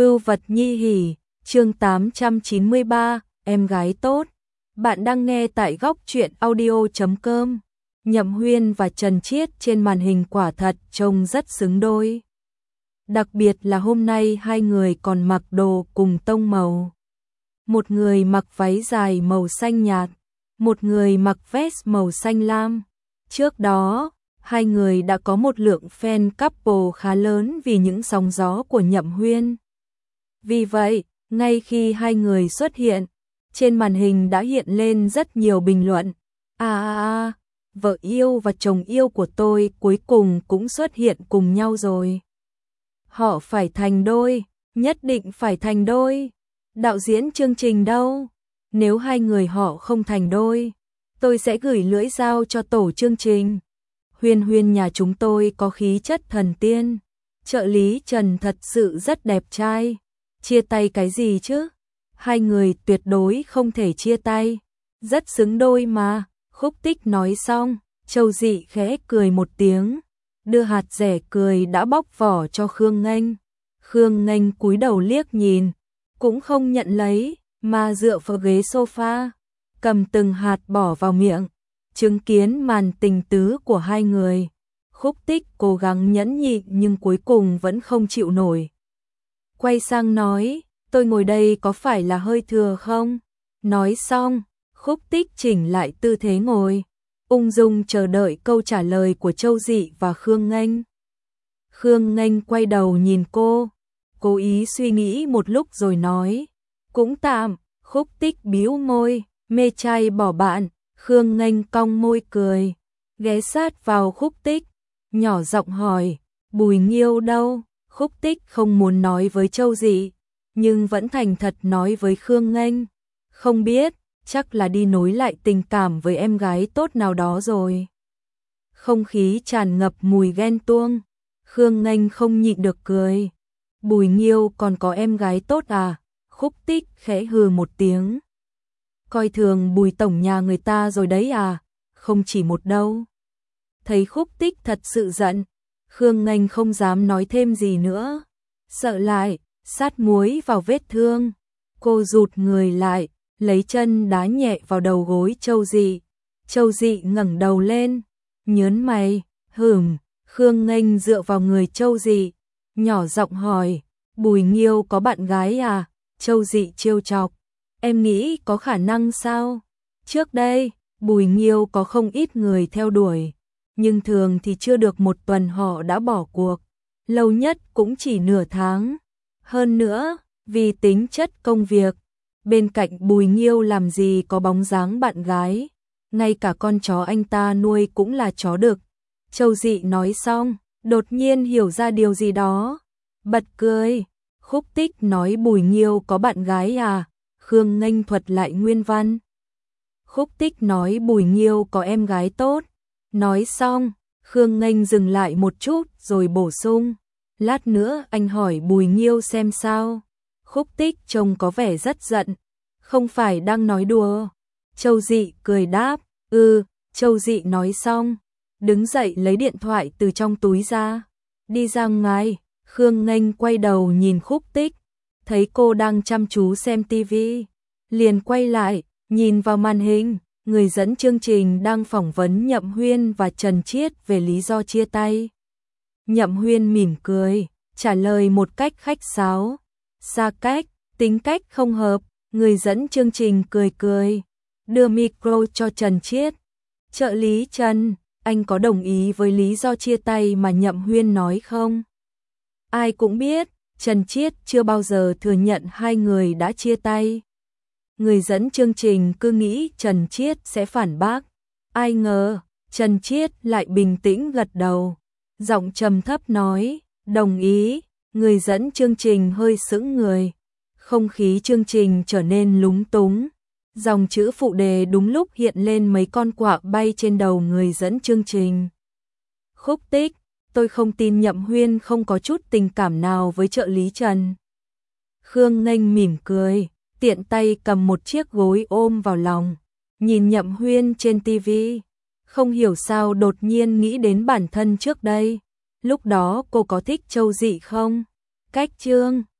Vưu vật nhi hỉ, chương 893, em gái tốt. Bạn đang nghe tại góc truyện audio.com. Nhậm Huyên và Trần Chiết trên màn hình quả thật trông rất xứng đôi. Đặc biệt là hôm nay hai người còn mặc đồ cùng tông màu. Một người mặc váy dài màu xanh nhạt, một người mặc vest màu xanh lam. Trước đó, hai người đã có một lượng fan couple khá lớn vì những sóng gió của Nhậm Huyên. Vì vậy, ngay khi hai người xuất hiện, trên màn hình đã hiện lên rất nhiều bình luận. Vợ yêu và chồng yêu của tôi cuối cùng cũng xuất hiện cùng nhau rồi. Họ phải thành đôi, nhất định phải thành đôi. Đạo diễn chương trình đâu? Nếu hai người họ không thành đôi, tôi sẽ gửi lưỡi dao cho tổ chương trình. Huyên Huyên nhà chúng tôi có khí chất thần tiên. Trợ lý Trần thật sự rất đẹp trai. Chia tay cái gì chứ? Hai người tuyệt đối không thể chia tay. Rất xứng đôi mà. Khúc Tích nói xong, Châu Dị khẽ cười một tiếng, đưa hạt rẻ cười đã bóc vỏ cho Khương Nghênh. Khương Nghênh cúi đầu liếc nhìn, cũng không nhận lấy, mà dựa vào ghế sofa, cầm từng hạt bỏ vào miệng, chứng kiến màn tình tứ của hai người. Khúc Tích cố gắng nhẫn nhịn nhưng cuối cùng vẫn không chịu nổi. Quay sang nói, tôi ngồi đây có phải là hơi thừa không? Nói xong, Khúc Tích chỉnh lại tư thế ngồi, ung dung chờ đợi câu trả lời của Châu Dị và Khương Nghênh. Khương Nghênh quay đầu nhìn cô, cố ý suy nghĩ một lúc rồi nói, cũng tạm. Khúc Tích bĩu môi, mê trai bỏ bạn. Khương Nghênh cong môi cười, ghé sát vào Khúc Tích, nhỏ giọng hỏi, Bùi Nghiêu đâu? Khúc Tích không muốn nói với Châu Dị, nhưng vẫn thành thật nói với Khương Nghênh, không biết, chắc là đi nối lại tình cảm với em gái tốt nào đó rồi. Không khí tràn ngập mùi ghen tuông. Khương Nghênh không nhịn được cười. Bùi Nghiêu còn có em gái tốt à? Khúc Tích khẽ hừ một tiếng. Coi thường Bùi tổng nhà người ta rồi đấy à? Không chỉ một đâu. Thấy Khúc Tích thật sự giận, Khương Nghênh không dám nói thêm gì nữa. Sợ lại, sát muối vào vết thương. Cô rụt người lại, lấy chân đá nhẹ vào đầu gối Châu Dị. Châu Dị ngẩng đầu lên, nhớn mày, Khương Nghênh dựa vào người Châu Dị, nhỏ giọng hỏi, Bùi Nghiêu có bạn gái à? Châu Dị trêu chọc, em nghĩ có khả năng sao? Trước đây, Bùi Nghiêu có không ít người theo đuổi, nhưng thường thì chưa được một tuần họ đã bỏ cuộc, lâu nhất cũng chỉ nửa tháng. Hơn nữa, vì tính chất công việc, bên cạnh Bùi Nghiêu làm gì có bóng dáng bạn gái, ngay cả con chó anh ta nuôi cũng là chó đực. Châu Dị nói xong, đột nhiên hiểu ra điều gì đó, bật cười. Khúc Tích nói Bùi Nghiêu có bạn gái à? Khương Nghênh thuật lại nguyên văn. Khúc Tích nói Bùi Nghiêu có em gái tốt. Nói xong, Khương Nghênh dừng lại một chút rồi bổ sung, lát nữa anh hỏi Bùi Nghiêu xem sao. Khúc Tích trông có vẻ rất giận, không phải đang nói đùa. Châu Dị cười đáp, Châu Dị nói xong, đứng dậy lấy điện thoại từ trong túi ra, đi ra ngoài. Khương Nghênh quay đầu nhìn Khúc Tích, thấy cô đang chăm chú xem tivi, liền quay lại, nhìn vào màn hình, người dẫn chương trình đang phỏng vấn Nhậm Huyên và Trần Chiết về lý do chia tay. Nhậm Huyên mỉm cười, trả lời một cách khách sáo, xa cách, tính cách không hợp. Người dẫn chương trình cười, đưa micro cho Trần Chiết. Trợ lý Trần, anh có đồng ý với lý do chia tay mà Nhậm Huyên nói không? Ai cũng biết, Trần Chiết chưa bao giờ thừa nhận hai người đã chia tay. Người dẫn chương trình cứ nghĩ Trần Chiết sẽ phản bác. Ai ngờ, Trần Chiết lại bình tĩnh gật đầu. Giọng trầm thấp nói, đồng ý. Người dẫn chương trình hơi sững người. Không khí chương trình trở nên lúng túng. Dòng chữ phụ đề đúng lúc hiện lên mấy con quạ bay trên đầu người dẫn chương trình. Khúc Tích, tôi không tin Nhậm Huyên không có chút tình cảm nào với trợ lý Trần. Khương Nghênh mỉm cười, tiện tay cầm một chiếc gối ôm vào lòng, nhìn Nhậm Huyên trên tivi. Không hiểu sao đột nhiên nghĩ đến bản thân trước đây. Lúc đó cô có thích Châu Dị không? Cách chương